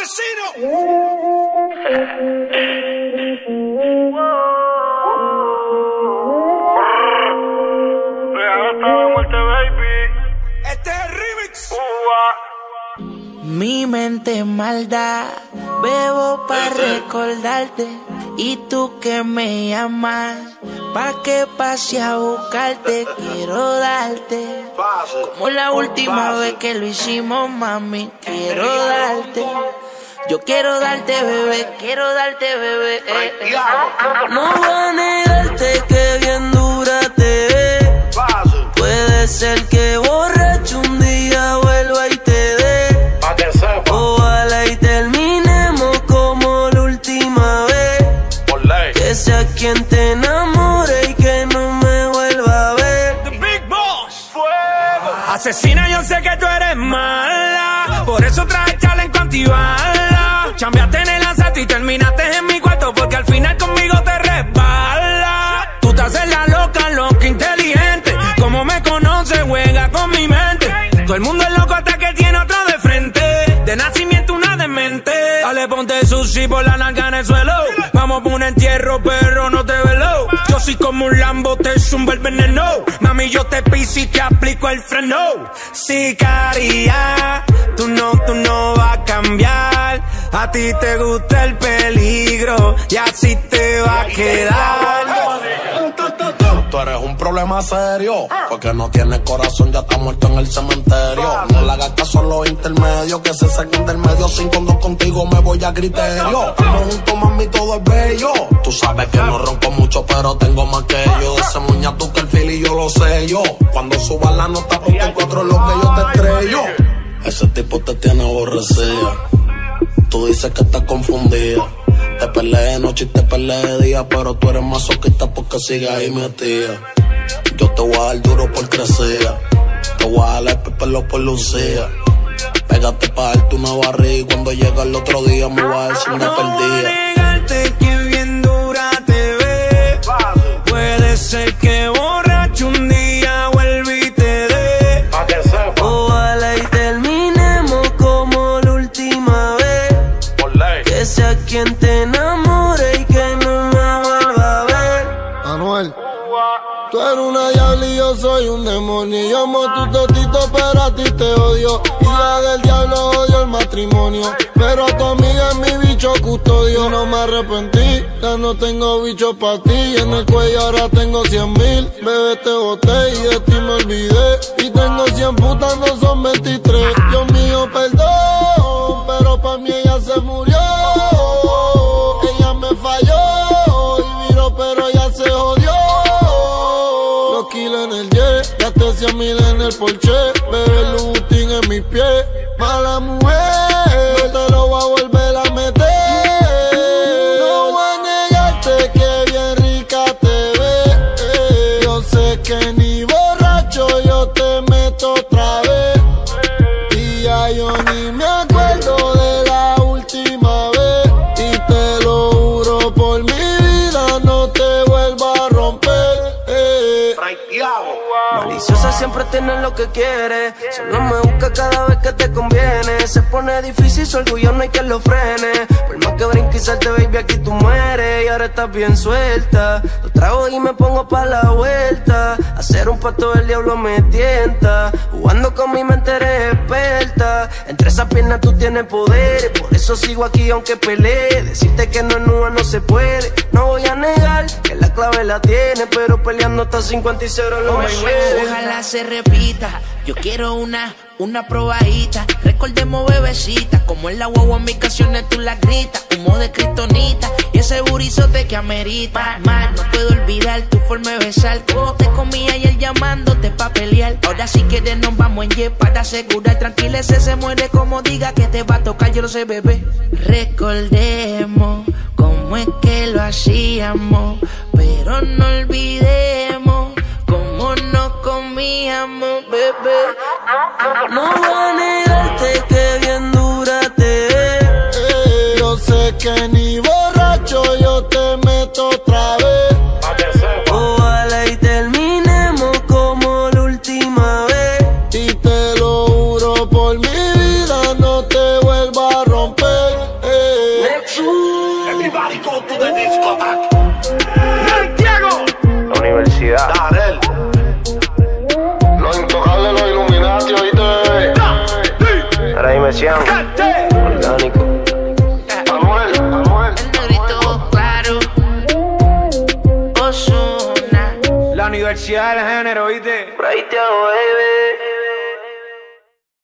asesino. Este es el remix. Mi mente es maldad, bebo para recordarte. Y tú que me llamas, pa' que pase a buscarte. Quiero darte, como la última vez que lo hicimos, mami. Quiero darte, yo quiero darte, bebé. Quiero darte, bebé. No voy a negarte que bien dura te ves. Puede ser que borracho un día vuelva y te dé. Ojalá y terminemos como la última vez. Que sea quien te enamore y que no me vuelva a ver. The Big Boss. Fuego. Asesina, yo sé que tú eres mala, por eso traje chaleco antibala. Chambeaste en el asalto y terminaste en mi cuarto, porque al final conmigo te resbala. Tú te haces la loca inteligente. Como me conoces, juega con mi mente. Todo el mundo es loco hasta que tiene otro de frente. De nacimiento una demente. Dale, ponte sushi por la nalga en el suelo. Vamos por un entierro, perro, no te velo. Yo soy como un Lambo, te zumba el veneno. Mami, yo te piso y te aplico el freno. Sicaria, tú no vas a cambiar. A ti te gusta el peligro y así te va a quedar. Tú eres un problema serio, porque no tienes corazón, ya está muerto en el cementerio. No le hagas caso a los intermedios, que se saquen del medio. 5-2 contigo me voy a criterio. Estamos juntos, mami, todo es bello. Tú sabes que no ronco mucho, pero tengo más que yo. De ese muña tú que el fili yo lo sé yo. Cuando subas la nota, ponte el 4 lo que yo te estrello. Ese tipo te tiene aborrecida. Tú dices que estás confundida. Te peleé de noche y te peleé de día, pero tú eres masoquista porque sigues ahí metida. Yo te voy a dar duro por crecer. Te voy a dar el pelo por lucía. Pégate pa' darte una barriga y cuando llega el otro día me voy a decir una perdida. No voy a negarte que bien dura te ves. Puede ser que borracho un día vuelva y te dé. Ojalá y terminemos como la última vez. Que sea quien te enamore y que no me vuelva a ver. Anuel, tú eres una diabla y yo soy un demonio. Yo amo tu totito, pero a ti te odio. Y la del diablo odio el matrimonio. Pero a tu amiga es mi bicho custodio. No me arrepentí, ya no tengo bicho pa' ti. En el cuello ahora tengo 100,000. Bebé, te boté y de ti me olvidé. Y tengo 100 putas, no son 23. Dios mío, perdón, pero pa' mí ella se murió. Ella me falló y viró, pero ella se jodió. Los kilos en el jet, gasté 100,000 en el Porsche. Bebé, Louboutin en mis pies. Mala mujer, no te lo voy a volver a meter. No voy a negarte que bien rica te ves. Yo sé que ni borracho yo te meto otra vez. Y ya yo ni me acuerdo de la última vez. Y te lo juro por mi vida, no te vuelvo a romper. Maliciosa siempre tiene lo que quiere. Solo me busca cada vez que te conviene. Se pone difícil, su orgullo no hay que lo frene. Por más que brinque y salte, baby, aquí tú mueres. Y ahora estás bien suelta. Lo trago y me pongo pa' la vuelta. Hacer un pacto del diablo me tienta. Jugando con mi mente eres experta. Entre esas piernas tú tienes poder. Por eso sigo aquí aunque pelee. Decirte que no es nua no se puede. No voy a negar que la clave la tiene, pero peleando hasta 50 y 0 lo mejor. Ojalá se repita. Yo quiero una probadita. Recordemos bebecita, como en la guagua en mis canciones tú la gritas. Humo de kriptonita y ese burizote que amerita. Man, no puedo olvidar tu forma de besar. Como te comía ayer llamándote pa' pelear. Ahora si quieres nos vamos en jet para asegurar. Tranquila, ese se muere como diga que te va a tocar, yo lo sé, bebé. Recordemos cómo es que lo hacíamos, pero no olvidemos cómo nos comíamos, bebé. No voy a negarte que bien dura te ves. Yo sé que ni borracho yo te meto otra vez. Ojalá y terminemos como la última vez. Y te lo juro por mi vida, no te vuelvo a romper. Go to the discotheque. Santiago. La universidad. Darel. Los intocables, los Illuminati, oíste. Ahora dime Sian. Orgánico. Anuel. El negrito claro. Ozuna. La universidad del género, ¿viste? Por ahí te hago, baby.